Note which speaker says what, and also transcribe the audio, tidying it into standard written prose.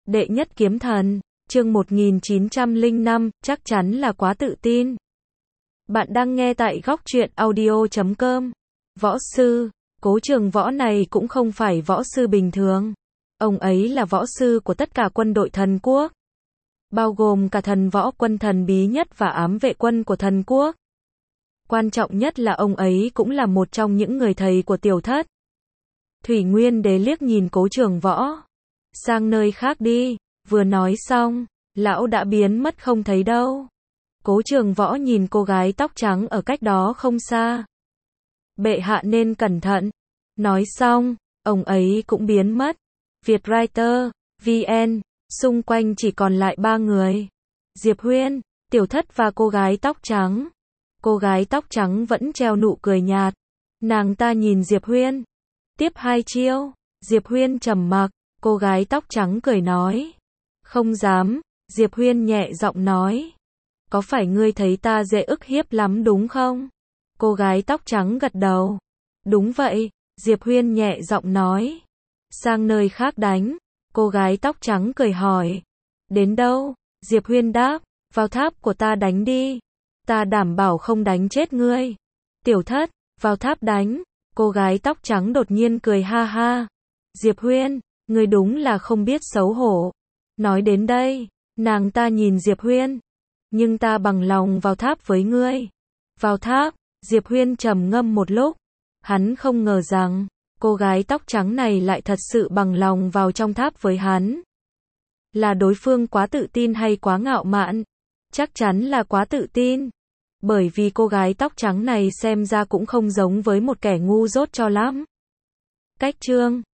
Speaker 1: Đệ nhất kiếm thần, chương 1905, chắc chắn là quá tự tin. Bạn đang nghe tại góc truyện audio.com. Võ sư, Cố Trường Võ này cũng không phải võ sư bình thường. Ông ấy là võ sư của tất cả quân đội thần quốc, bao gồm cả thần võ quân thần bí nhất và ám vệ quân của thần quốc. Quan trọng nhất là ông ấy cũng là một trong những người thầy của Tiểu Thất. Thủy Nguyên Đế liếc nhìn Cố Trường Võ. Sang nơi khác đi, vừa nói xong, lão đã biến mất không thấy đâu. Cố Trường Võ nhìn cô gái tóc trắng ở cách đó không xa. Bệ hạ nên cẩn thận. Nói xong, ông ấy cũng biến mất. Vietwriter, VN, xung quanh chỉ còn lại 3 người. Diệp Huyên, Tiểu Thất và cô gái tóc trắng. Cô gái tóc trắng vẫn treo nụ cười nhạt. Nàng ta nhìn Diệp Huyên. Tiếp 2 chiêu. Diệp Huyên trầm mặc. Cô gái tóc trắng cười nói. Không dám. Diệp Huyên nhẹ giọng nói. Có phải ngươi thấy ta dễ ức hiếp lắm đúng không? Cô gái tóc trắng gật đầu. Đúng vậy. Diệp Huyên nhẹ giọng nói. Sang nơi khác đánh. Cô gái tóc trắng cười hỏi. Đến đâu? Diệp Huyên đáp. Vào tháp của ta đánh đi. Ta đảm bảo không đánh chết ngươi. Tiểu Thất, vào tháp đánh. Cô gái tóc trắng đột nhiên cười ha ha. Diệp Huyên, ngươi đúng là không biết xấu hổ. Nói đến đây, nàng ta nhìn Diệp Huyên. Nhưng ta bằng lòng vào tháp với ngươi. Vào tháp, Diệp Huyên trầm ngâm một lúc. Hắn không ngờ rằng, cô gái tóc trắng này lại thật sự bằng lòng vào trong tháp với hắn. Là đối phương quá tự tin hay quá ngạo mạn? Chắc chắn là quá tự tin. Bởi vì cô gái tóc trắng này xem ra cũng không giống với một kẻ ngu dốt cho lắm. Cách chương